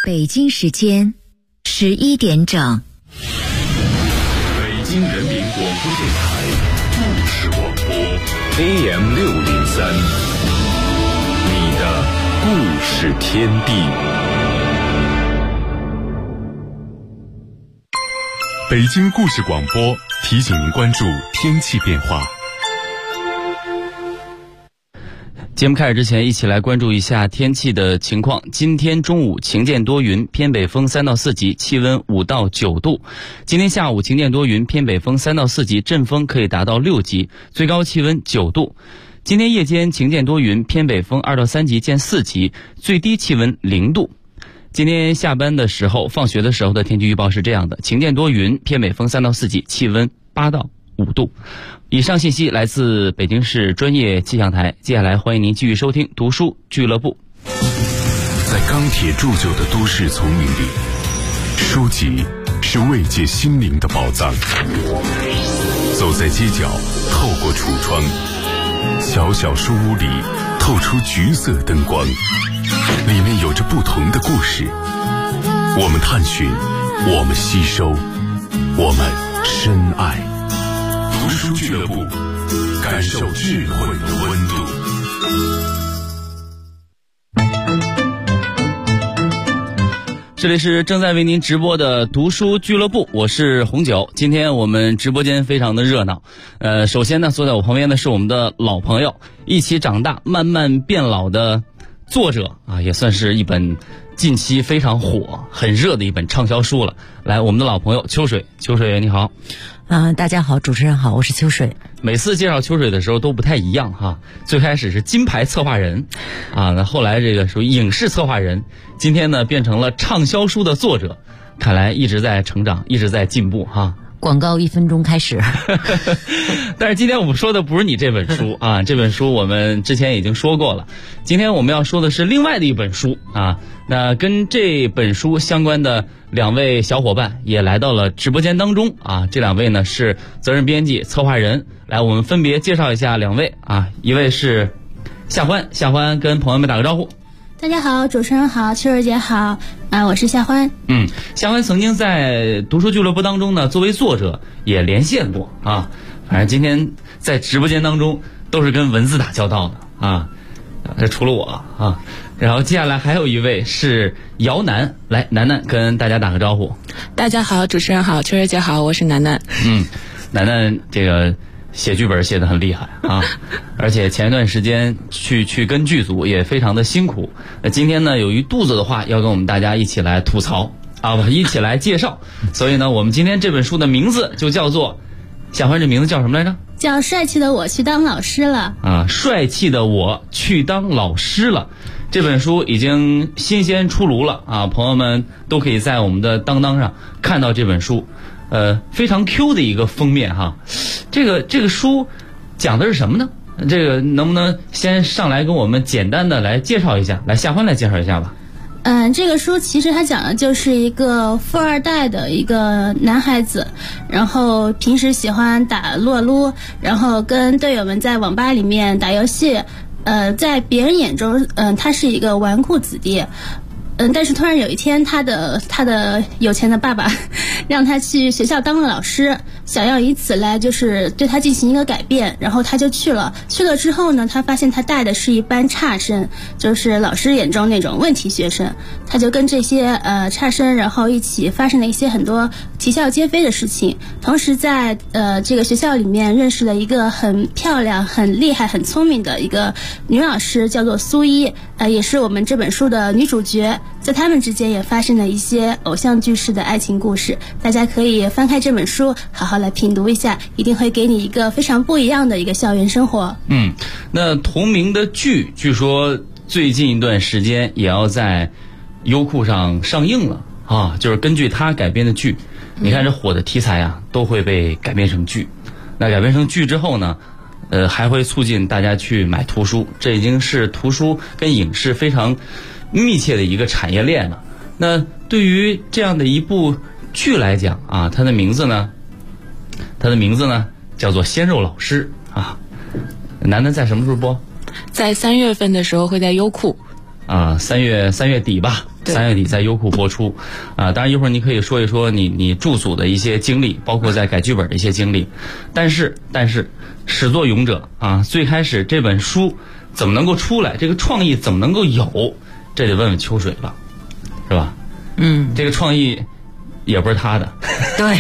北京时间11点整。 北京人民广播电台故事广播 AM603，你的故事天地。北京故事广播提醒您关注天气变化。 节目开始之前，一起来关注一下天气的情况。今天中午晴间多云，偏北风3到4级，气温5到9度。今天下午晴间多云，偏北风3到4级，阵风可以达到6级，最高气温9度。今天夜间晴间多云，偏北风2到3级见4级，最低气温0度。今天下班的时候、放学的时候的天气预报是这样的：晴间多云，偏北风3到4级，气温8到5度。以上信息来自北京市专业气象台。接下来欢迎您继续收听读书俱乐部。 在钢铁铸就的都市丛林里，书籍是慰藉心灵的宝藏。走在街角，透过橱窗，小小书屋里透出橘色灯光，里面有着不同的故事。我们探寻，我们吸收，我们深爱。读书俱乐部，感受智慧的温度。 这里是正在为您直播的读书俱乐部，我是红九。今天我们直播间非常的热闹。首先呢，坐在我旁边的是我们的老朋友，一起长大慢慢变老的作者啊，也算是一本近期非常火、很热的一本畅销书了。来，我们的老朋友秋水，秋水你好。 大家好，主持人好，我是秋水。 每次介绍秋水的时候都不太一样哈，最开始是金牌策划人啊，那后来这个属于影视策划人，今天呢变成了畅销书的作者，看来一直在成长，一直在进步哈。 广告1分钟开始。 但是今天我们说的不是你这本书啊，这本书我们之前已经说过了。今天我们要说的是另外的一本书啊，那跟这本书相关的两位小伙伴也来到了直播间当中啊。这两位呢是责任编辑、策划人。来，我们分别介绍一下两位啊，一位是夏欢，夏欢跟朋友们打个招呼。 大家好，主持人好，秋儿姐好，我是夏欢。 夏欢曾经在读书俱乐部当中呢，作为作者也连线过啊。反正今天在直播间当中都是跟文字打交道的啊，这除了我啊。然后接下来还有一位是姚楠，来，楠楠跟大家打个招呼。 大家好，主持人好，秋儿姐好，我是楠楠。 楠楠这个写剧本写得很厉害啊，而且前一段时间去跟剧组也非常的辛苦。今天呢有一肚子的话要跟我们大家一起来吐槽啊，一起来介绍。所以呢，我们今天这本书的名字就叫做，夏欢这名字叫什么来着？ 叫帅气的我去当老师了啊！帅气的我去当老师了。这本书已经新鲜出炉了啊，朋友们都可以在我们的当当上看到这本书。非常 Q 的一个封面哈。这个书讲的是什么呢？这个能不能先上来跟我们简单的来介绍一下？来，夏欢来介绍一下吧。 这个书其实它讲的就是一个富二代的一个男孩子，然后平时喜欢打撸啊撸，然后跟队友们在网吧里面打游戏。在别人眼中，他是一个纨绔子弟。但是突然有一天，他的有钱的爸爸让他去学校当了老师，想要以此来就是对他进行一个改变，然后他就去了之后呢，他发现他带的是一班差生，就是老师眼中那种问题学生，他就跟这些差生然后一起发生了一些很多啼笑皆非的事情。同时在这个学校里面认识了一个很漂亮、很厉害、很聪明的一个女老师，叫做苏一，也是我们这本书的女主角。在他们之间也发生了一些偶像剧式的爱情故事，大家可以翻开这本书好好来品读一下，一定会给你一个非常不一样的一个校园生活。 那同名的剧据说最近一段时间也要在优酷上上映了啊，就是根据它改编的剧。你看这火的题材啊，都会被改编成剧。那改编成剧之后呢，还会促进大家去买图书，这已经是图书跟影视非常密切的一个产业链了。那对于这样的一部剧来讲啊，它的名字呢叫做《鲜肉老师》啊。楠楠在什么时候播？ 在3月份的时候会在优酷。 啊，3月底吧 3月底在优酷播出。当然一会儿你可以说一说你驻组的一些经历，包括在改剧本的一些经历。但是始作俑者啊，最开始这本书怎么能够出来，这个创意怎么能够有，这得问问秋水了，是吧？这个创意也不是他的， 对，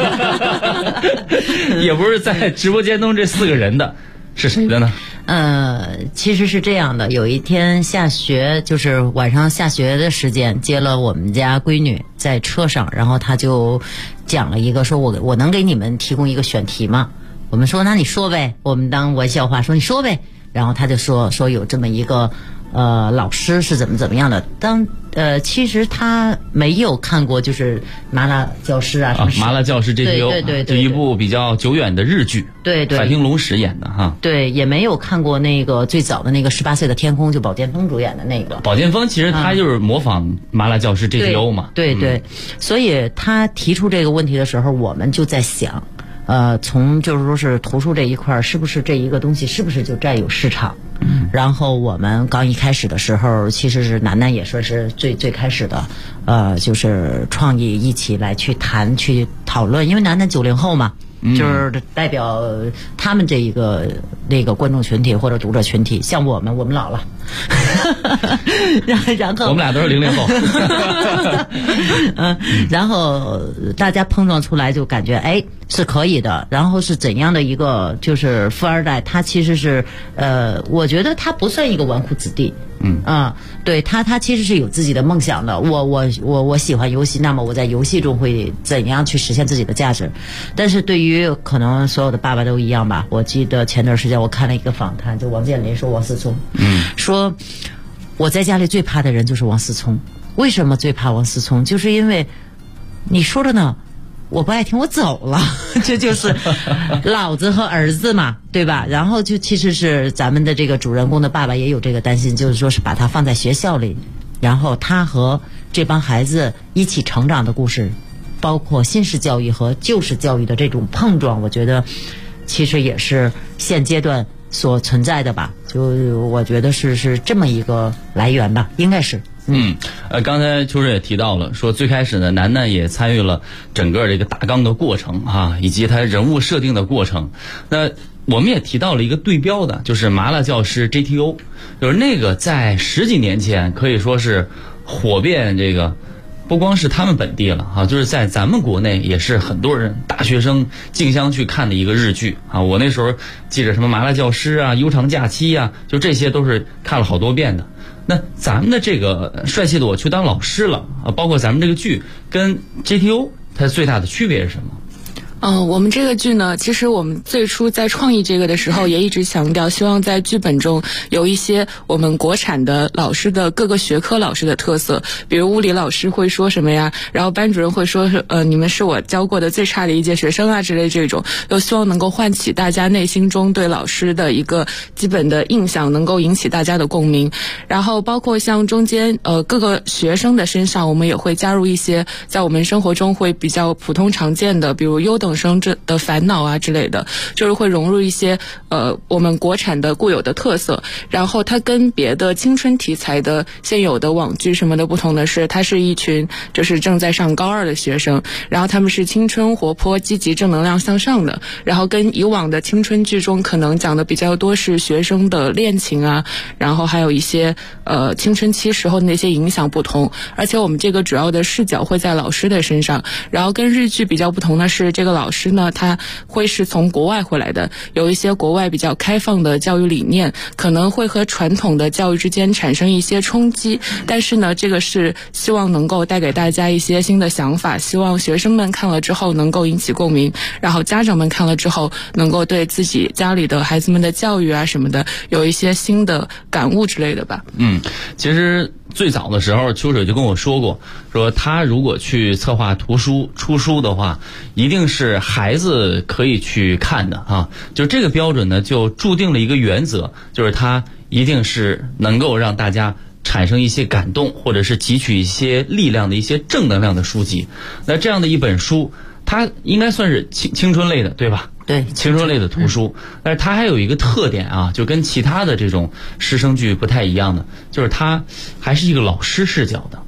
也不是在直播间中这4个人的，是谁的呢？ 其实是这样的，有一天下学，就是晚上下学的时间，接了我们家闺女在车上，然后他就讲了一个，说我能给你们提供一个选题吗？我们说那你说呗，我们当玩笑话说你说呗，然后他就说有这么一个老师是怎么样的，其实他没有看过就是麻辣教师啊， 麻辣教师 GTO， 对， 就一部比较久远的日剧， 对， 反町隆史演的哈， 对，也没有看过那个最早的那个18岁的天空，就宝剑锋主演的那个。 宝剑锋其实他就是模仿麻辣教师 GTO 嘛， 对，所以他提出这个问题的时候，我们就在想，从就是说是图书这一块，是不是这一个东西是不是就占有市场？然后我们刚一开始的时候，其实是楠楠也说是最开始的，就是创意一起来去谈去讨论，因为楠楠90后嘛。就是代表他们这一个那个观众群体或者读者群体，像我们老了，然后我们俩都是00后， 然后大家碰撞出来就感觉是可以的。然后是怎样的一个就是富二代，他其实是我觉得他不算一个纨绔子弟。对他其实是有自己的梦想的。我喜欢游戏，那么我在游戏中会怎样去实现自己的价值？但是对于可能所有的爸爸都一样吧。我记得前段时间我看了一个访谈，就王健林说王思聪，说我在家里最怕的人就是王思聪。为什么最怕王思聪？就是因为你说着呢，我不爱听，我走了，这就是老子和儿子嘛，对吧？然后就其实是咱们的这个主人公的爸爸也有这个担心，就是说是把他放在学校里，然后他和这帮孩子一起成长的故事，包括新式教育和旧式教育的这种碰撞，我觉得其实也是现阶段所存在的吧。就我觉得是这么一个来源吧，应该是。 刚才秋水也提到了，说最开始呢，楠楠也参与了整个这个大纲的过程啊，以及他人物设定的过程。那我们也提到了一个对标的，就是麻辣教师 GTO， 就是那个在10几年前可以说是火遍这个，不光是他们本地了啊，就是在咱们国内也是很多人大学生竞相去看的一个日剧啊。我那时候记着什么麻辣教师啊、悠长假期啊，就这些都是看了好多遍的。那咱们的这个帅气的我去当老师了啊，包括咱们这个剧跟 GTO 它最大的区别是什么？ 我们这个剧呢，其实我们最初在创意这个的时候，也一直强调，希望在剧本中有一些我们国产的老师的各个学科老师的特色，比如物理老师会说什么呀，然后班主任会说你们是我教过的最差的一届学生啊之类这种，又希望能够唤起大家内心中对老师的一个基本的印象，能够引起大家的共鸣。然后包括像中间各个学生的身上，我们也会加入一些在我们生活中会比较普通常见的，比如优等生的烦恼啊之类的，就是会融入一些我们国产的固有的特色。然后它跟别的青春题材的现有的网剧什么的不同的是，它是一群就是正在上高2的学生，然后他们是青春活泼积极正能量向上的，然后跟以往的青春剧中可能讲的比较多是学生的恋情啊，然后还有一些青春期时候的那些影响不同。而且我们这个主要的视角会在老师的身上，然后跟日剧比较不同的是，这个老师呢他会是从国外回来的，有一些国外比较开放的教育理念，可能会和传统的教育之间产生一些冲击，但是呢这个是希望能够带给大家一些新的想法，希望学生们看了之后能够引起共鸣，然后家长们看了之后能够对自己家里的孩子们的教育啊什么的有一些新的感悟之类的吧。 其实最早的时候秋水就跟我说过，说他如果去策划图书出书的话，一定是孩子可以去看的啊。就这个标准呢，就注定了一个原则，就是他一定是能够让大家产生一些感动，或者是汲取一些力量的一些正能量的书籍。那这样的一本书，它应该算是青春类的，对吧？ 对， 青春类的图书。但是它还有一个特点啊，就跟其他的这种师生剧不太一样的，就是它还是一个老师视角的。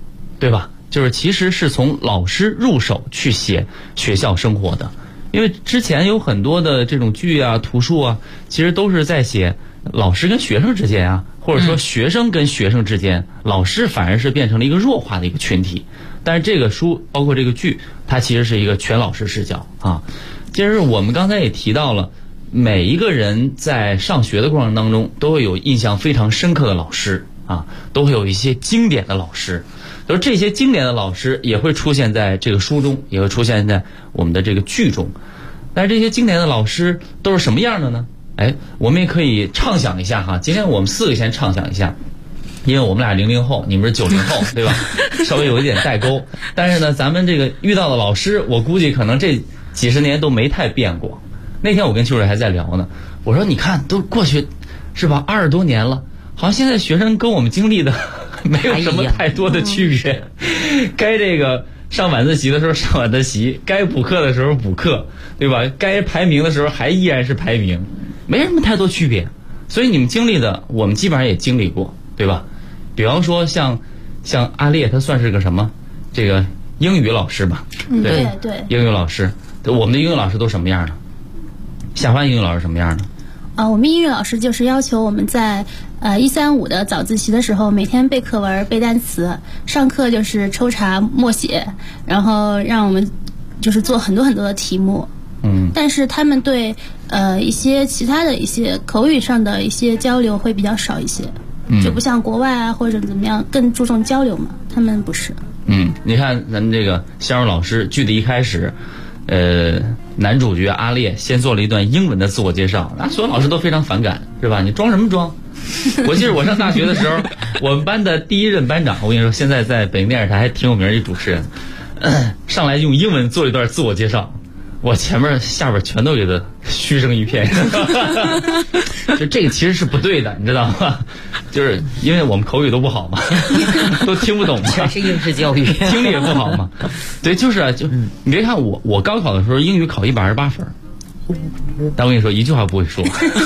对吧？就是其实是从老师入手去写学校生活的，因为之前有很多的这种剧啊、图书啊，其实都是在写老师跟学生之间啊，或者说学生跟学生之间，老师反而是变成了一个弱化的一个群体。但是这个书包括这个剧，它其实是一个全老师视角啊。其实我们刚才也提到了，每一个人在上学的过程当中，都会有印象非常深刻的老师啊，都会有一些经典的老师。就是这些经典的老师也会出现在这个书中，也会出现在我们的这个剧中。但是这些经典的老师都是什么样的呢？我们也可以畅想一下哈。今天我们4个先畅想一下，因为我们俩00后，你们是90后，对吧？稍微有一点代沟。但是呢，咱们这个遇到的老师，我估计可能这几十年都没太变过。那天我跟秋水还在聊呢，我说你看都过去是吧20多年了，好像现在学生跟我们经历的没有什么太多的区别，该这个上晚自习的时候上晚自习，该补课的时候补课，对吧？该排名的时候还依然是排名，没什么太多区别。所以你们经历的，我们基本上也经历过，对吧？比方说像阿烈，他算是个什么？这个英语老师吧？ 对， 英语老师，我们的英语老师都什么样的？夏欢英语老师什么样的？ 我们英语老师就是要求我们在135的早自习的时候每天背课文、背单词，上课就是抽查默写，然后让我们就是做很多很多的题目。但是他们对一些其他的一些口语上的一些交流会比较少一些，就不像国外啊或者怎么样更注重交流嘛，他们不是。 你看咱们这个香茹老师剧的一开始，男主角阿烈先做了一段英文的自我介绍，所有老师都非常反感，是吧？你装什么装？我记得我上大学的时候，我们班的第1任班长，我跟你说，现在在北京电视台还挺有名的一主持人，上来用英文做一段自我介绍，我前面下边全都给他嘘声一片。就这个其实是不对的，你知道吗？就是因为我们口语都不好嘛，都听不懂嘛， 全是应试教育， 听力也不好嘛。对，就是啊，你别看我高考的时候英语考128分，但我跟你说一句话不会说。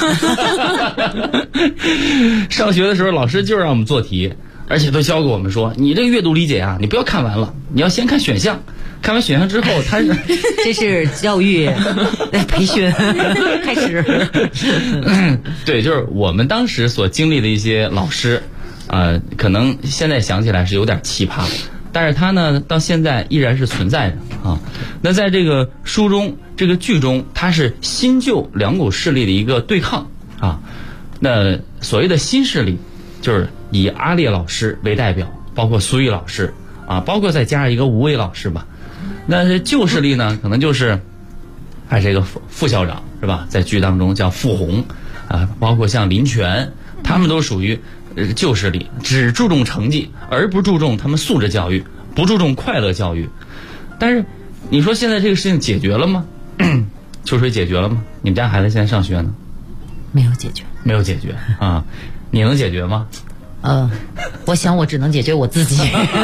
上学的时候老师就让我们做题，而且都教给我们说，你这个阅读理解啊，你不要看完了，你要先看选项。看完选项之后，他是这是教育培训开始。 对，就是我们当时所经历的一些老师，可能现在想起来是有点奇葩，但是他呢到现在依然是存在的啊。那在这个书中、这个剧中，它是新旧两股势力的一个对抗啊。那所谓的新势力，就是以阿烈老师为代表，包括苏玉老师啊，包括再加上一个吴伟老师吧。那这旧势力呢，可能就是这个副校长是吧，在剧当中叫傅红啊，包括像林泉，他们都属于旧势力，只注重成绩，而不注重他们素质教育，不注重快乐教育。但是你说现在这个事情解决了吗？秋水解决了吗？你们家孩子现在上学呢？ 没有解决， 没有解决啊？你能解决吗？ 我想我只能解决我自己。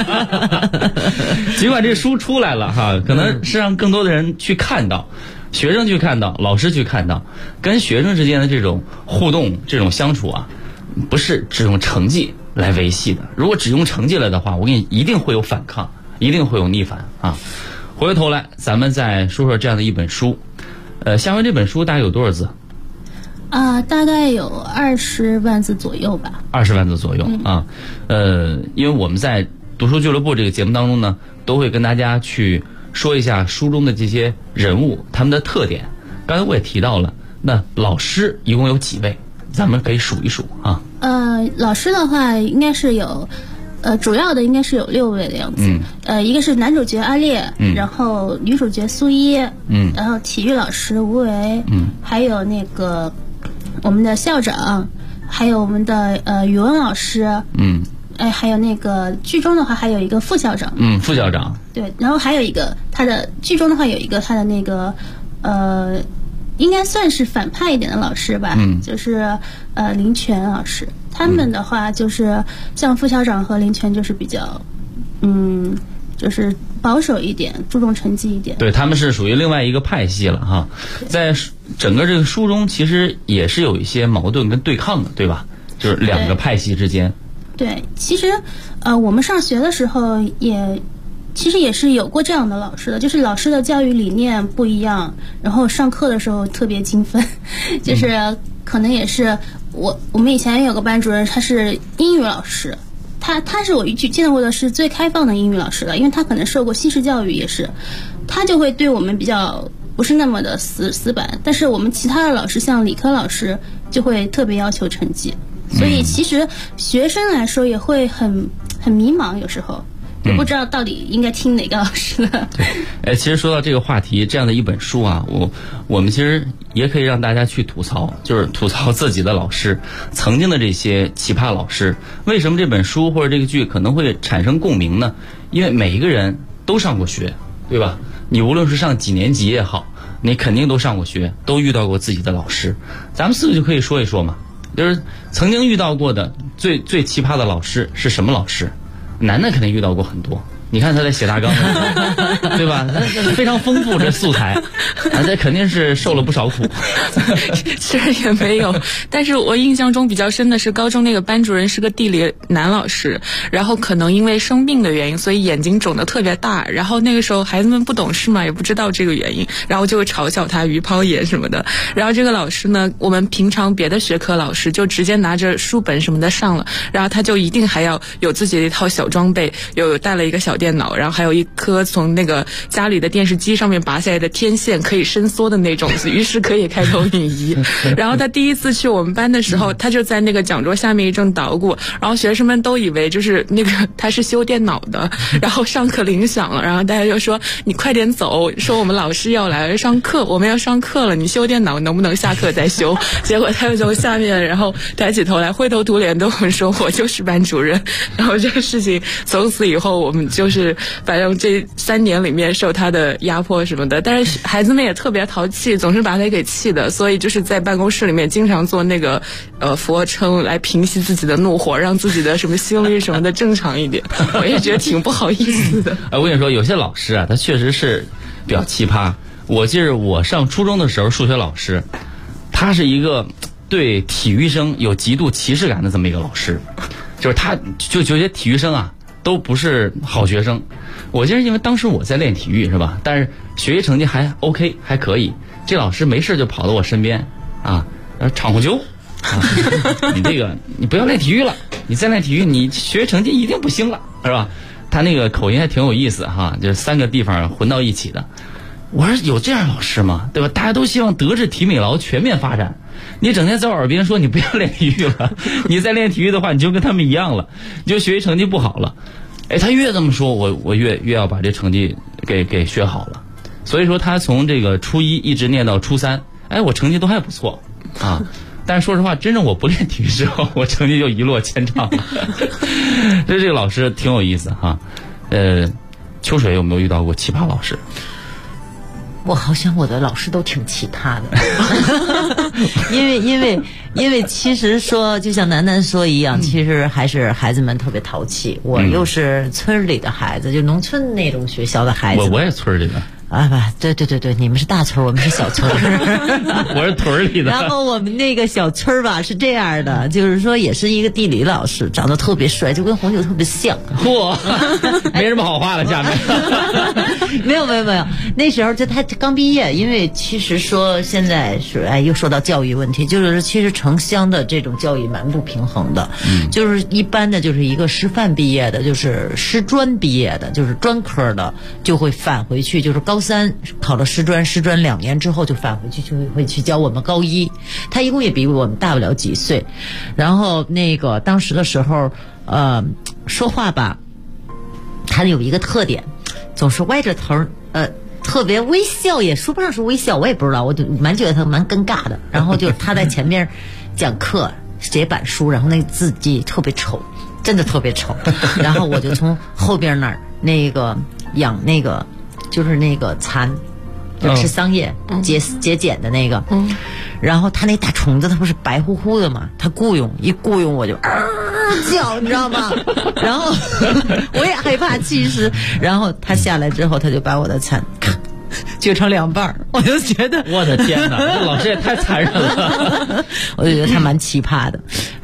尽管这书出来了哈，可能是让更多的人去看到，学生去看到，老师去看到，跟学生之间的这种互动、这种相处啊，不是只用成绩来维系的。如果只用成绩了的话，我跟你一定会有反抗，一定会有逆反啊。回过头来，咱们再说说这样的一本书。下回这本书大概有多少字？ 大概有20万字左右吧。 20万字左右啊。因为我们在读书俱乐部这个节目当中呢，都会跟大家去说一下书中的这些人物他们的特点。刚才我也提到了，那老师一共有几位？咱们可以数一数啊。 老师的话应该是有，主要的应该是有6位的样子。一个是男主角阿烈，然后女主角苏一，然后体育老师吴为，还有那个我们的校长，还有我们的语文老师，还有那个剧中的话还有一个副校长， 副校长， 对，然后还有一个他的剧中的话有一个他的那个应该算是反派一点的老师吧，就是林泉老师。他们的话就是像副校长和林泉就是比较就是保守一点，注重成绩一点。 对，他们是属于另外一个派系了哈。在整个这个书中，其实也是有一些矛盾跟对抗的，对吧？就是两个派系之间。 对，其实我们上学的时候其实也是有过这样的老师的，就是老师的教育理念不一样，然后上课的时候特别精分，就是可能也是我们以前有个班主任，他是英语老师，他是我见到过的是最开放的英语老师了，因为他可能受过西式教育，也是他就会对我们比较不是那么的死板，但是我们其他的老师像理科老师就会特别要求成绩，所以其实学生来说也会很迷茫，有时候也不知道到底应该听哪个老师的。 对，其实说到这个话题，这样的一本书啊，我们其实也可以让大家去吐槽，就是吐槽自己的老师，曾经的这些奇葩老师。为什么这本书或者这个剧可能会产生共鸣呢？因为每一个人都上过学，对吧？你无论是上几年级也好，你肯定都上过学，都遇到过自己的老师。咱们四个就可以说一说嘛，就是曾经遇到过的最奇葩的老师是什么老师？楠楠肯定遇到过很多，你看他在写大纲对吧？非常丰富这素材，这肯定是受了不少苦。 其实也没有，但是我印象中比较深的是高中那个班主任是个地理男老师，然后可能因为生病的原因，所以眼睛肿得特别大，然后那个时候孩子们不懂事嘛，也不知道这个原因，然后就会嘲笑他鱼泡眼什么的。然后这个老师呢，我们平常别的学科老师就直接拿着书本什么的上了，然后他就一定还要有自己的一套小装备，有带了一个小电脑，然后还有一颗从那个家里的电视机上面拔下来的天线可以伸缩的那种，于是可以开投影仪。然后他第一次去我们班的时候，他就在那个讲桌下面一正捣鼓，然后学生们都以为就是那个他是修电脑的，然后上课铃响了，然后大家就说你快点走，说我们老师要来上课，我们要上课了，你修电脑能不能下课再修？结果他就从下面然后抬起头来灰头土脸对我们说我就是班主任。然后这个事情从此以后我们就是反正这3年里面受他的压迫什么的，但是孩子们也特别淘气，总是把他给气的，所以就是在办公室里面经常做那个俯卧撑来平息自己的怒火，让自己的什么心率什么的正常一点。我也觉得挺不好意思的。 我跟你说，有些老师啊，他确实是比较奇葩。我记得我上初中的时候，数学老师，他是一个对体育生有极度歧视感的这么一个老师，就是他就觉得体育生啊都不是好学生。我记得因为当时我在练体育是吧，但是学习成绩还 OK 还可以，这老师没事就跑到我身边啊，场控球你这个你不要练体育了，你再练体育你学习成绩一定不行了，是吧？他那个口音还挺有意思哈，就是3个地方混到一起的。我说有这样老师吗？对吧？大家都希望德智体美劳全面发展，你整天在我耳边说你不要练体育了，你再练体育的话你就跟他们一样了，你就学习成绩不好了。他越这么说我越要把这成绩给学好了。所以说他从这个初1一直念到初3，我成绩都还不错啊。但是说实话，真正我不练体育之后，我成绩就一落千丈了。所以这个老师挺有意思哈。秋水有没有遇到过奇葩老师？ 我好像我的老师都挺奇葩的，因为其实说就像楠楠说一样，其实还是孩子们特别淘气。我又是村里的孩子，就农村那种学校的孩子。 我也村里的。 啊不，对，你们是大村，我们是小村。 我是屯里的。 然后我们那个小村吧是这样的，就是说也是一个地理老师，长得特别帅，就跟红酒特别像。 嚯，没什么好话了，下面。 没有，那时候就他刚毕业，因为其实说现在是又说到教育问题，就是其实城乡的这种教育蛮不平衡的。就是一般的就是一个师范毕业的，就是师专毕业的，就是专科的，就会返回去，就是高3考了师专2年之后就返回去，就会去教我们高1。他一共也比我们大不了几岁。然后那个当时的时候说话吧，他有一个特点，总是歪着头，特别微笑，也说不上是微笑，我也不知道，我就觉得他蛮尴尬的。然后就他在前面讲课写板书，然后那个字迹特别丑，真的特别丑。然后我就从后边那儿那个养那个就是那个蚕，就吃桑叶节俭的那个。然后他那大虫子它不是白乎乎的嘛，他雇佣我就叫，你知道吗？然后我也害怕，其实。然后他下来之后，他就把我的蚕锯成2半，我就觉得我的天哪，这老师也太残忍了。 我就觉得他蛮奇葩的。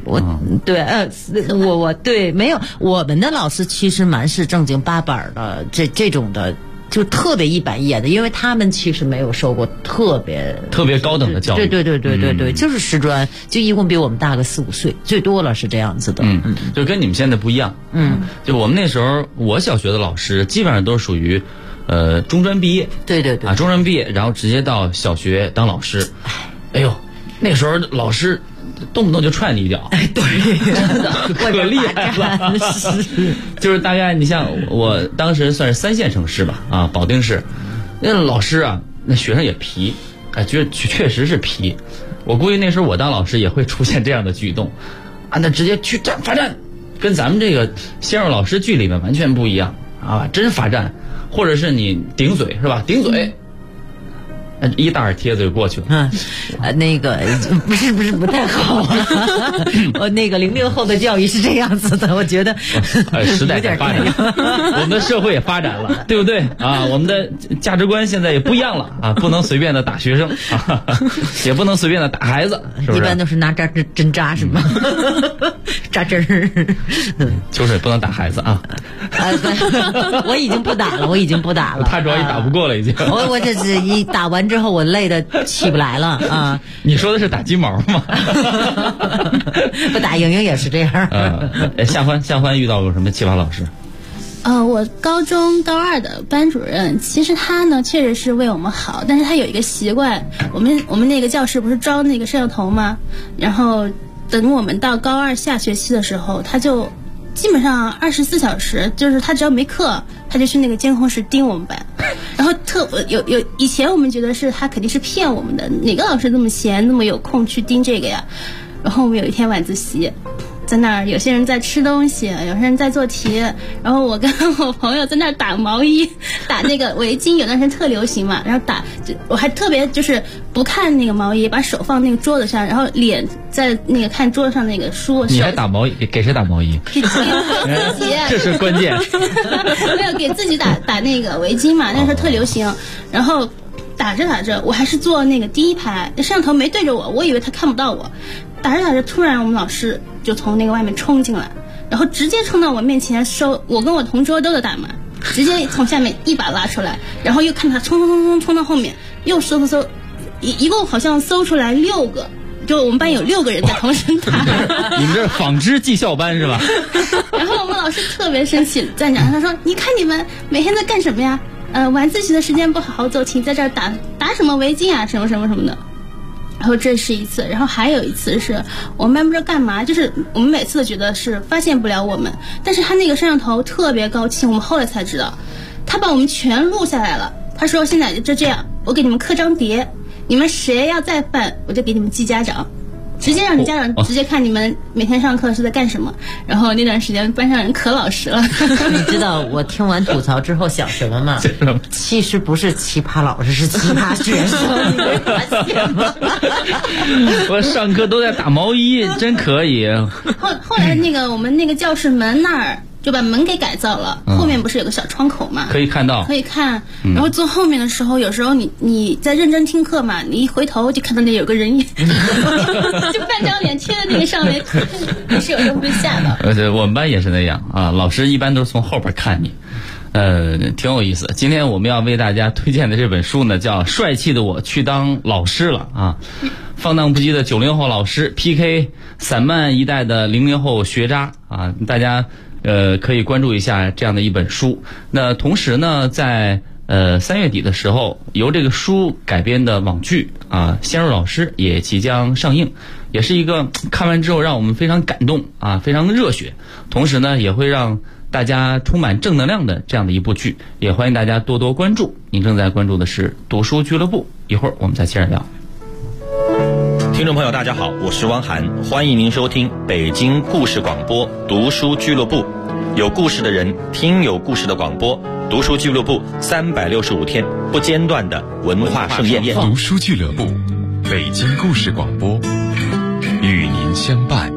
对，我对没有，我们的老师其实蛮是正经八板的，这种的。就特别一板一眼的，因为他们其实没有受过特别高等的教育。 对，就是师专，就一共比我们大个4、5岁，最多了是这样子的。 就跟你们现在不一样。就我们那时候，我小学的老师基本上都是属于，中专毕业。对啊，中专毕业，然后直接到小学当老师。哎呦，那时候老师动不动就踹你一脚， 对，真的可厉害了。就是大概你像我当时算是3线城市吧，啊，保定市，那老师啊，那学生也皮，确实是皮。我估计那时候我当老师也会出现这样的举动，啊，那直接去罚站，跟咱们这个鲜肉老师剧里面完全不一样啊，真罚站，或者是你顶嘴是吧？顶嘴。一大耳贴子就过去了。 那个不太好。我那个00后的教育是这样子的，我觉得时代在发展，我们的社会也发展了，对不对啊？我们的价值观现在也不一样了啊，不能随便的打学生，也不能随便的打孩子，是不是？ 一般都是拿针扎是吗？扎针儿。 就是不能打孩子啊。 我已经不打了， 他主要也打不过了已经。 我这是一打完之后我累得起不来了啊！ 你说的是打金毛吗？ 不打莹莹也是这样。 夏欢遇到过什么奇葩老师？ 我高中高2的班主任，其实他呢确实是为我们好，但是他有一个习惯，我们那个教室不是装那个摄像头吗？然后等我们到高2下学期的时候，他就基本上24小时，就是他只要没课，他就去那个监控室盯我们班。然后以前我们觉得是他肯定是骗我们的，哪个老师那么闲那么有空去盯这个呀？然后我们有一天晚自习，在那儿有些人在吃东西，有些人在做题，然后我跟我朋友在那儿打毛衣，打那个围巾，有段时间特流行嘛，然后我还特别就是不看那个毛衣，把手放那个桌子上，然后脸在那个看桌子上那个书。 你还打毛衣？给谁打毛衣？ 给自己。 这是关键。 没有给自己打那个围巾嘛，那时候特流行，然后打着，我还是坐那个第一排，摄像头没对着我以为他看不到我。打着，突然我们老师就从那个外面冲进来，然后直接冲到我面前收，我跟我同桌都在打嘛，直接从下面一把拉出来，然后又看他冲到后面，又搜，一共好像搜出来6个，就我们班有6个人在同时打。 你们这是纺织技校班是吧？ 然后我们老师特别生气，站长他说：“你看你们每天在干什么呀？晚自习的时间不好好走题，在这儿打什么围巾啊，什么的。”然后这是一次，然后还有一次是我们班不知道干嘛，就是我们每次都觉得是发现不了我们，但是他那个摄像头特别高清，我们后来才知道，他把我们全录下来了。他说现在就这样，我给你们刻张碟，你们谁要再犯，我就给你们记家长。直接让你家长直接看你们每天上课是在干什么。然后那段时间班上人可老实了。 你知道我听完吐槽之后想什么吗？其实不是奇葩老师，是奇葩学生，你没发现吗？ 我上课都在打毛衣，真可以。 后来那个我们那个教室门那儿就把门给改造了，后面不是有个小窗口嘛， 可以看到， 可以看。然后坐后面的时候，有时候你在认真听课嘛，你一回头就看到那有个人影，就半张脸贴在那个上面，也是有时候会吓到。 我们班也是那样啊，老师一般都是从后边看你。挺有意思。今天我们要为大家推荐的这本书呢，叫《帅气的我去当老师了》啊，放荡不羁的90后老师 PK 散漫一代的00后学渣啊，大家可以关注一下这样的一本书。那同时呢，在3月底的时候，由这个书改编的网剧啊，《鲜肉老师》也即将上映，也是一个看完之后让我们非常感动啊，非常热血，同时呢也会让大家充满正能量的这样的一部剧，也欢迎大家多多关注。您正在关注的是读书俱乐部，一会儿我们再接着聊。 听众朋友大家好，我是汪涵，欢迎您收听北京故事广播读书俱乐部，有故事的人听有故事的广播，读书俱乐部365天不间断的文化盛宴。 读书俱乐部，北京故事广播，与您相伴。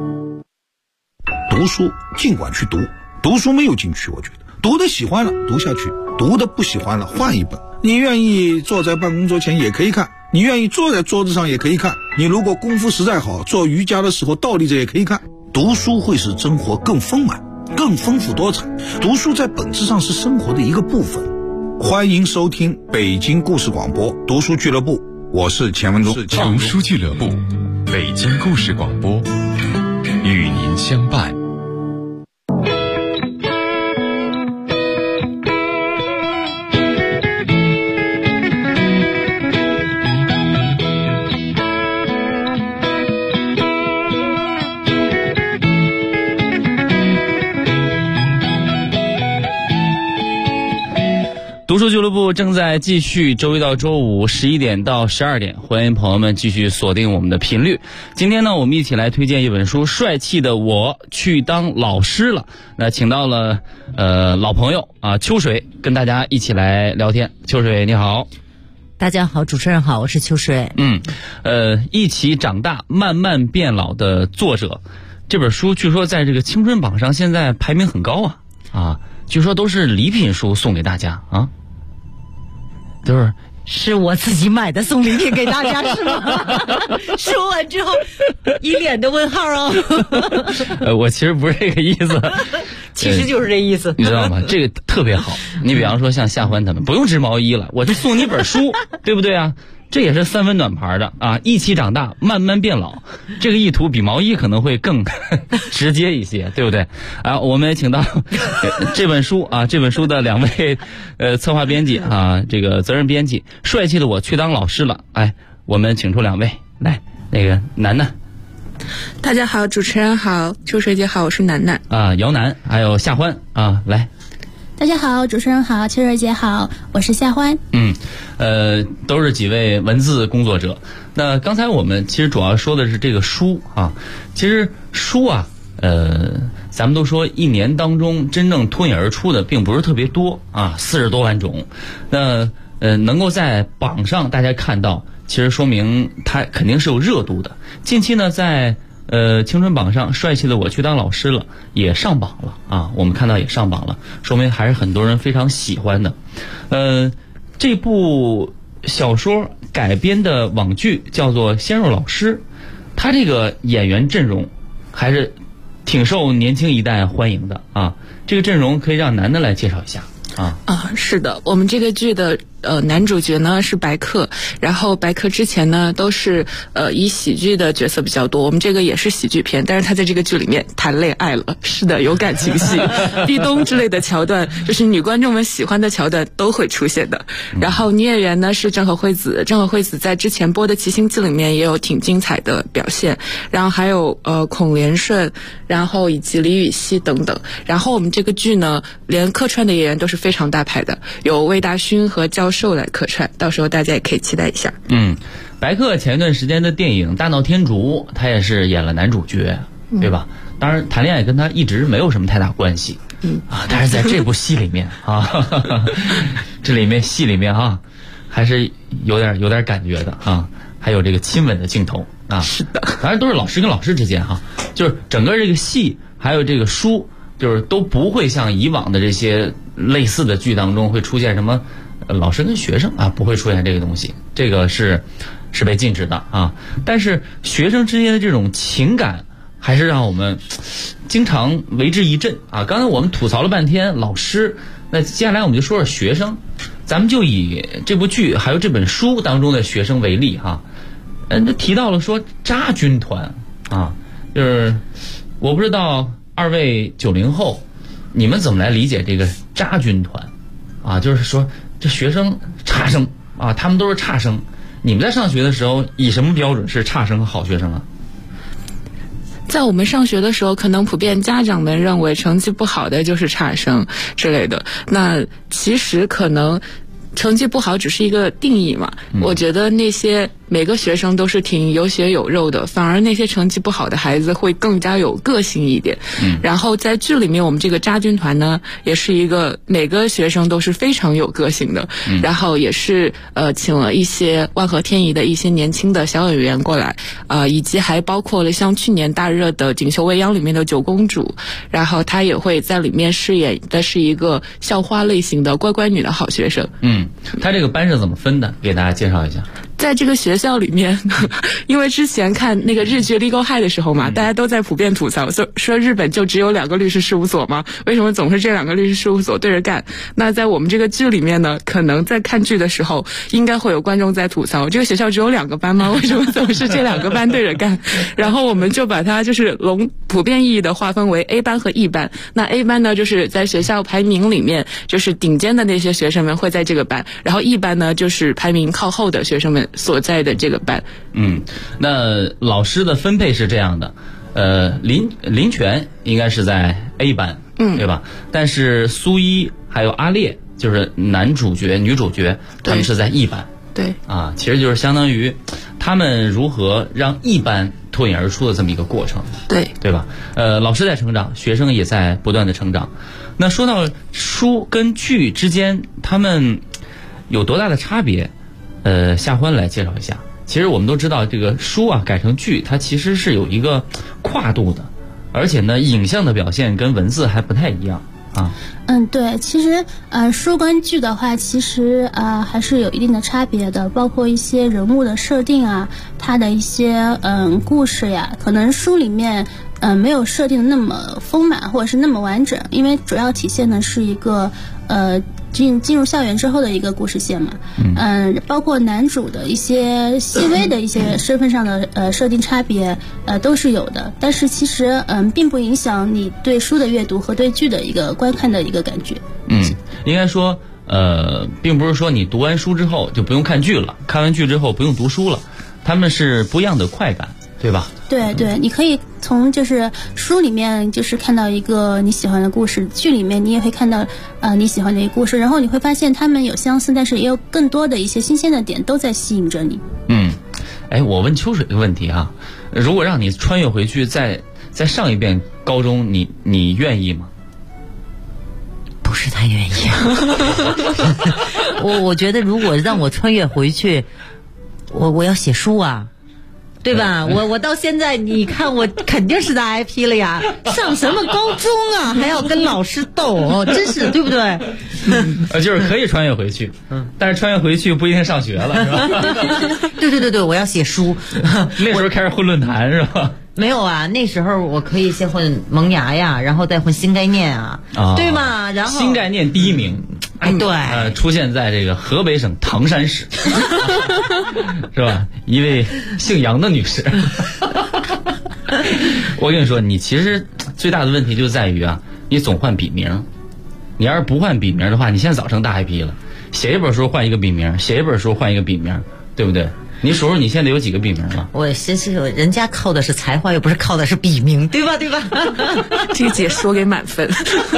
读书尽管去读，读书没有禁区，我觉得读的喜欢了读下去，读的不喜欢了换一本。你愿意坐在办公桌前也可以看， 你愿意坐在桌子上也可以看，你如果功夫实在好，做瑜伽的时候倒立着也可以看。读书会使生活更丰满、更丰富多彩。读书在本质上是生活的一个部分。欢迎收听北京故事广播读书俱乐部，我是钱文忠。 读书俱乐部，北京故事广播，与您相伴。 读书俱乐部正在继续，周一到周五11点到12点，欢迎朋友们继续锁定我们的频率。今天呢，我们一起来推荐一本书《帅气的我去当老师了》。那请到了老朋友啊秋水跟大家一起来聊天。秋水你好。 大家好，主持人好，我是秋水。 一起长大慢慢变老的作者，这本书据说在这个青春榜上现在排名很高啊，据说都是礼品书送给大家啊。 是我自己买的送礼品给大家是吗？说完之后一脸的问号哦。 我其实不是这个意思， 其实就是这意思， 你知道吗？这个特别好。你比方说像夏欢他们不用织毛衣了，我就送你本书，对不对啊？这也是3分暖牌的啊！一起长大，慢慢变老，这个意图比毛衣可能会更直接一些，对不对？啊，我们也请到这本书的2位策划编辑啊，这个责任编辑，帅气的我去当老师了。哎，我们请出2位来，那个楠楠。 大家好，主持人好，秋水姐好，我是楠楠啊，姚楠，还有夏欢啊，来。 大家好，主持人好，秋水姐好，我是夏欢。 都是几位文字工作者。那刚才我们其实主要说的是这个书啊，其实书啊，咱们都说一年当中真正脱颖而出的并不是特别多啊，40多万种。那能够在榜上大家看到，其实说明它肯定是有热度的。近期呢，在青春榜上，帅气的我去当老师了，也上榜了啊！我们看到也上榜了，说明还是很多人非常喜欢的。这部小说改编的网剧叫做《鲜肉老师》，他这个演员阵容还是挺受年轻一代欢迎的啊！这个阵容可以让楠楠来介绍一下啊。 是的，我们这个剧的男主角呢是白客，然后白客之前呢都是以喜剧的角色比较多，我们这个也是喜剧片，但是他在这个剧里面谈恋爱了，是的，有感情戏壁咚之类的桥段，就是女观众们喜欢的桥段都会出现的。然后女演员呢是郑和惠子，郑和惠子在之前播的《奇星记》里面也有挺精彩的表现，然后还有孔连顺，然后以及李禹锡等等。然后我们这个剧呢连客串的演员都是非常大牌的，有魏大勋和教授来客串，到时候大家也可以期待一下。 白客前一段时间的电影《大闹天竺》他也是演了男主角，对吧？当然谈恋爱跟他一直没有什么太大关系但是在这部戏里面戏里面还是有点感觉的还有这个亲吻的镜头是的， 当然都是老师跟老师之间就是整个这个戏还有这个书，就是都不会像以往的这些类似的剧当中会出现什么老师跟学生不会出现这个东西，这个是被禁止的但是学生之间的这种情感还是让我们经常为之一振刚才我们吐槽了半天老师，那接下来我们就说说学生，咱们就以这部剧还有这本书当中的学生为例提到了说渣军团就是我不知道2位90后你们怎么来理解这个渣军团就是说这学生差生他们都是差生，你们在上学的时候以什么标准是差生和好学生在我们上学的时候，可能普遍家长们认为成绩不好的就是差生之类的，那其实可能成绩不好只是一个定义嘛。我觉得那些每个学生都是挺有血有肉的，反而那些成绩不好的孩子会更加有个性一点。然后在剧里面我们这个渣军团呢也是一个每个学生都是非常有个性的，然后也是请了一些万合天宜的一些年轻的小演员过来以及还包括了像去年大热的《锦绣未央》里面的九公主，然后她也会在里面饰演的是一个校花类型的乖乖女的好学生。 她这个班是怎么分的？给大家介绍一下。 在这个学校里面，因为之前看那个日剧《Legal High》的时候嘛，大家都在普遍吐槽说日本就只有2个律师事务所吗？为什么总是这2个律师事务所对着干？那在我们这个剧里面呢，可能在看剧的时候，应该会有观众在吐槽，这个学校只有2个班吗？为什么总是这2个班对着干？然后我们就把它就是普遍意义的划分为 A 班和 E 班。那 A 班呢，就是在学校排名里面就是顶尖的那些学生们会在这个班，然后 E 班呢就是排名靠后的学生们所在的这个班。 那老师的分配是这样的，林泉应该是在 A 班，对吧？但是苏一还有阿烈，就是男主角、女主角，他们是在 E 班。 对啊，其实就是相当于他们如何让E班脱颖而出的这么一个过程，对吧？老师在成长，学生也在不断的成长。那说到书跟剧之间，他们有多大的差别？夏欢来介绍一下。其实我们都知道，这个书啊改成剧，它其实是有一个跨度的，而且呢，影像的表现跟文字还不太一样啊。 对，其实书跟剧的话，其实还是有一定的差别的，包括一些人物的设定啊，它的一些故事呀，可能书里面没有设定的那么丰满或者是那么完整，因为主要体现的是一个进入校园之后的一个故事线嘛。包括男主的一些细微的一些身份上的设定差别都是有的，但是其实并不影响你对书的阅读和对剧的一个观看的一个感觉。 应该说并不是说你读完书之后就不用看剧了，看完剧之后不用读书了，他们是不一样的快感，对吧？ 对，你可以从就是书里面就是看到一个你喜欢的故事，剧里面你也会看到你喜欢的一个故事，然后你会发现他们有相似，但是也有更多的一些新鲜的点都在吸引着你。 我问秋水个问题啊，如果让你穿越回去再上一遍高中，你愿意吗？ 不是太愿意。我觉得如果让我穿越回去，我要写书啊。对吧？我到现在你看我肯定是在 IP 了呀，上什么高中啊，还要跟老师斗，真是对不对？ 就是可以穿越回去，但是穿越回去不一定上学了，是吧？ 对，我要写书。 那时候开始混论坛是吧？ 没有啊，那时候我可以先混萌芽呀，然后再混新概念啊，对吗？然后新概念第1名。 对， 出现在这个河北省唐山市，是吧？一位姓杨的女士。我跟你说，你其实最大的问题就在于你总换笔名。你要是不换笔名的话，你现在早成大 IP 了。写一本书换一个笔名，写一本书换一个笔名，对不对？你数数你现在有几个笔名了？ 我先是人家靠的是才华，又不是靠的是笔名，对吧？ 这个姐说给满分。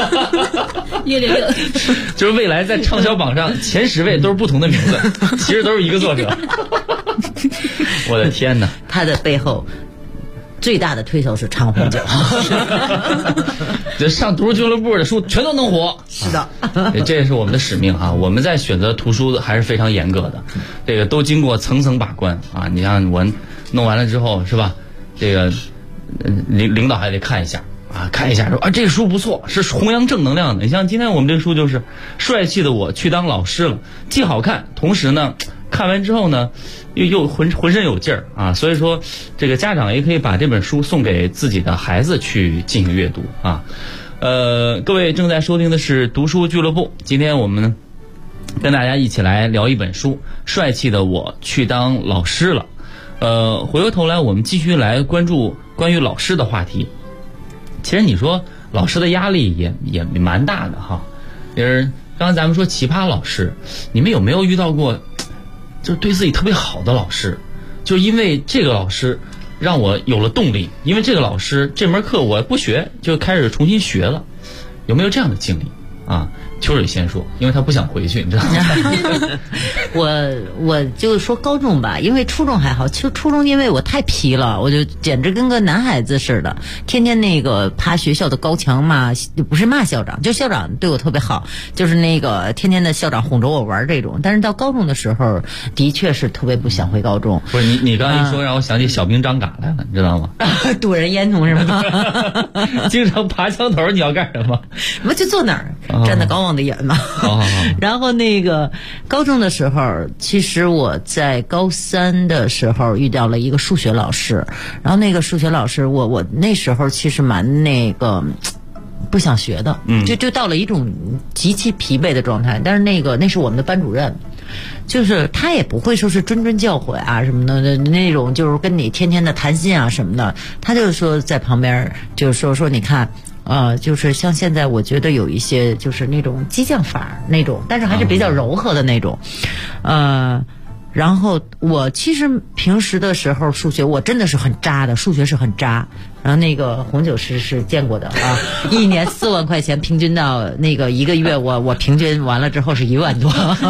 就是未来在畅销榜上前10位都是不同的名字，其实都是一个作者。我的天哪！ 他的背后最大的推手是长虹酒。 这上读书俱乐部的书全都能火。 是的， 这也是我们的使命啊！我们在选择图书还是非常严格的，这个都经过层层把关啊！你看我弄完了之后是吧？这个领导还得看一下啊，看一下说这个书不错，是弘扬正能量的。你像今天我们这个书就是帅气的我去当老师了，既好看，同时呢看完之后呢又浑身有劲儿啊！所以说这个家长也可以把这本书送给自己的孩子去进行阅读啊。各位正在收听的是读书俱乐部，今天我们跟大家一起来聊一本书《帅气的我去当老师了》。回过头来我们继续来关注关于老师的话题。其实你说老师的压力也蛮大的哈。就是刚才咱们说奇葩老师，你们有没有遇到过就是对自己特别好的老师，就因为这个老师让我有了动力，因为这个老师这门课我不学就开始重新学了，有没有这样的经历啊？秋水先说，因为他不想回去，你知道吗？ 我就说高中吧，因为初中还好，初中因为我太皮了，我就简直跟个男孩子似的，天天那个爬学校的高墙骂，不是骂校长，就校长对我特别好，就是那个天天的校长哄着我玩这种。但是到高中的时候，的确是特别不想回高中。 不是你刚刚一说，让我想起小兵张嘎来了，你知道吗？ 堵人烟囱是吗？ 经常爬墙头，你要干什么？ 我就坐哪儿，站在高望忘的人嘛。然后那个高中的时候，其实我在高3的时候遇到了一个数学老师，然后那个数学老师，我那时候其实蛮那个不想学的，就到了一种极其疲惫的状态。但是那是我们的班主任，就是他也不会说是谆教诲啊什么的那种，就是跟你天天的谈心啊什么的，他就是说在旁边就是说你看。就是像现在我觉得有一些就是那种激将法那种，但是还是比较柔和的那种，然后我其实平时的时候数学我真的是很渣的，数学是很渣。然后那个红酒是见过的啊，1年4万块钱，平均到那个1个月我平均完了之后是1万多。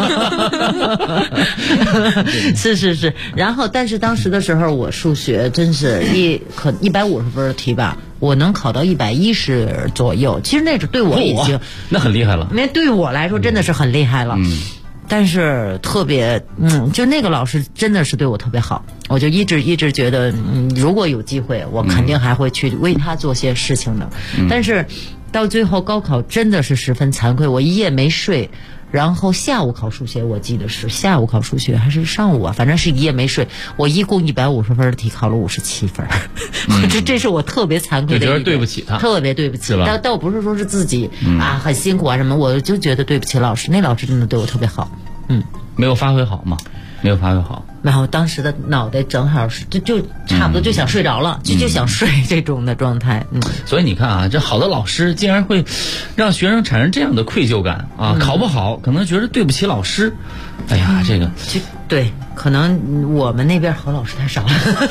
是。然后但是当时的时候我数学真是150分的题吧，我能考到110左右。其实那对我已经那很厉害了， 那对我来说真的是很厉害了。但是特别就那个老师真的是对我特别好，我就一直觉得如果有机会我肯定还会去为他做些事情的。但是到最后高考真的是十分惭愧，我一夜没睡，然后下午考数学，我记得是下午考数学还是上午啊，反正是一夜没睡，我一共150分的题考了57分。这是我特别惭愧的一点，就觉得对不起他， 特别对不起。倒不是说是自己很辛苦啊什么，我就觉得对不起老师，那老师真的对我特别好。 没有发挥好吗？没有发挥好。 然后当时的脑袋正好是就差不多就想睡着了，就想睡这种的状态。 所以你看啊，这好的老师竟然会让学生产生这样的愧疚感啊！考不好可能觉得对不起老师。哎呀，这个对，可能我们那边好老师太少了。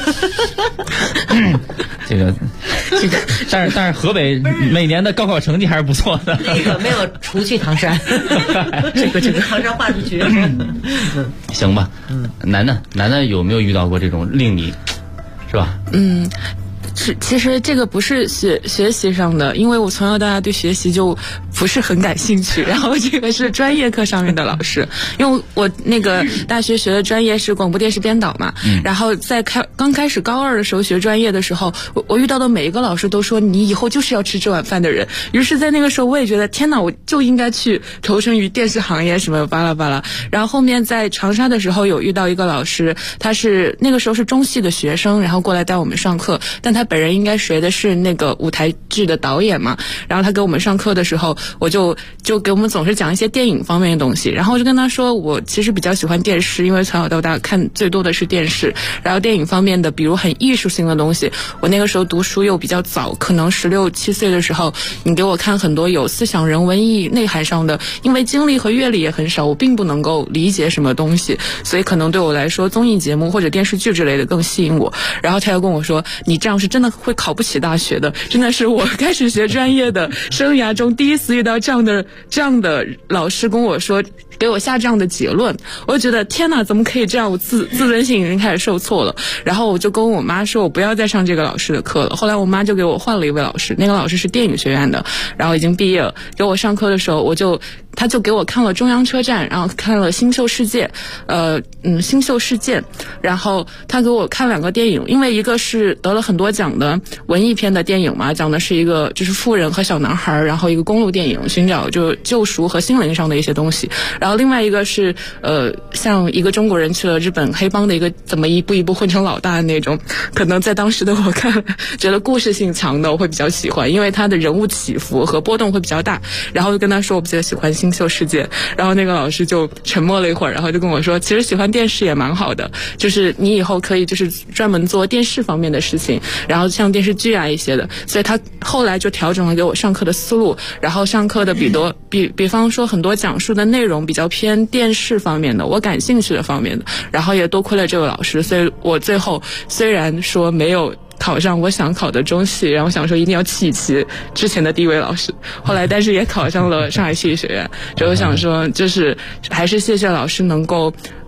这个，但是河北每年的高考成绩还是不错的。 那个没有除去唐山，这个唐山划出去。 行吧，楠楠有没有遇到过这种令你，是吧？ 其实这个不是学习上的，因为我从小到大对学习就不是很感兴趣。然后这个是专业课上面的老师，因为我那个大学学的专业是广播电视编导嘛。然后在刚开始高2的时候学专业的时候，我遇到的每一个老师都说你以后就是要吃这碗饭的人。于是在那个时候我也觉得天哪，我就应该去投身于电视行业什么巴拉巴拉。然后后面在长沙的时候有遇到一个老师，他是那个时候是中戏的学生，然后过来带我们上课，但他本人应该学的是那个舞台剧的导演嘛。然后他给我们上课的时候，我就给我们总是讲一些电影方面的东西。然后我就跟他说，我其实比较喜欢电视，因为从小到大看最多的是电视。然后电影方面的，比如很艺术性的东西，我那个时候读书又比较早，可能16、17岁的时候，你给我看很多有思想人文意义内涵上的，因为经历和阅历也很少，我并不能够理解什么东西，所以可能对我来说综艺节目或者电视剧之类的更吸引我。然后他又跟我说，你这样是真的会考不起大学的。真的是我开始学专业的生涯中第一次遇到这样的老师跟我说，给我下这样的结论。我就觉得天哪，怎么可以这样，我自尊心已经开始受挫了。然后我就跟我妈说，我不要再上这个老师的课了。后来我妈就给我换了一位老师，那个老师是电影学院的，然后已经毕业了。给我上课的时候，他就给我看了中央车站，然后看了新秀世界，新秀事件。然后他给我看2个电影，因为一个是得了很多奖的文艺片的电影嘛，讲的是一个就是富人和小男孩，然后一个公路电影，寻找就救赎和心灵上的一些东西。然后另外一个是像一个中国人去了日本黑帮的一个怎么一步一步混成老大的那种，可能在当时的我看觉得故事性强的我会比较喜欢，因为他的人物起伏和波动会比较大。然后就跟他说我比较喜欢新秀世界，然后那个老师就沉默了一会儿，然后就跟我说，其实喜欢电视也蛮好的，就是你以后可以就是专门做电视方面的事情，然后像电视剧啊一些的。所以他后来就调整了给我上课的思路，然后上课的比方说很多讲述的内容比较偏电视方面的，我感兴趣的方面的，然后也多亏了这位老师。所以我最后虽然说没有考上我想考的中戏，然后想说一定要气之前的第一位老师，后来但是也考上了上海戏剧学院。就我想说就是还是谢谢老师能够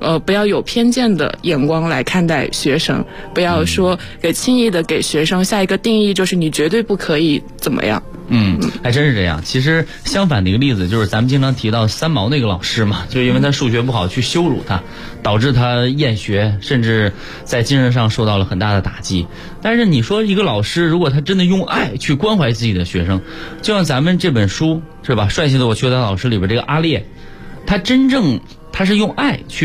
不要有偏见的眼光来看待学生，不要说轻易的给学生下一个定义，就是你绝对不可以怎么样。 还真是这样。其实相反的一个例子就是咱们经常提到三毛那个老师嘛，就因为他数学不好去羞辱他，导致他厌学，甚至在精神上受到了很大的打击。但是你说一个老师如果他真的用爱去关怀自己的学生，就像咱们这本书是吧，帅气的我学堂老师里边这个阿烈，他是用爱去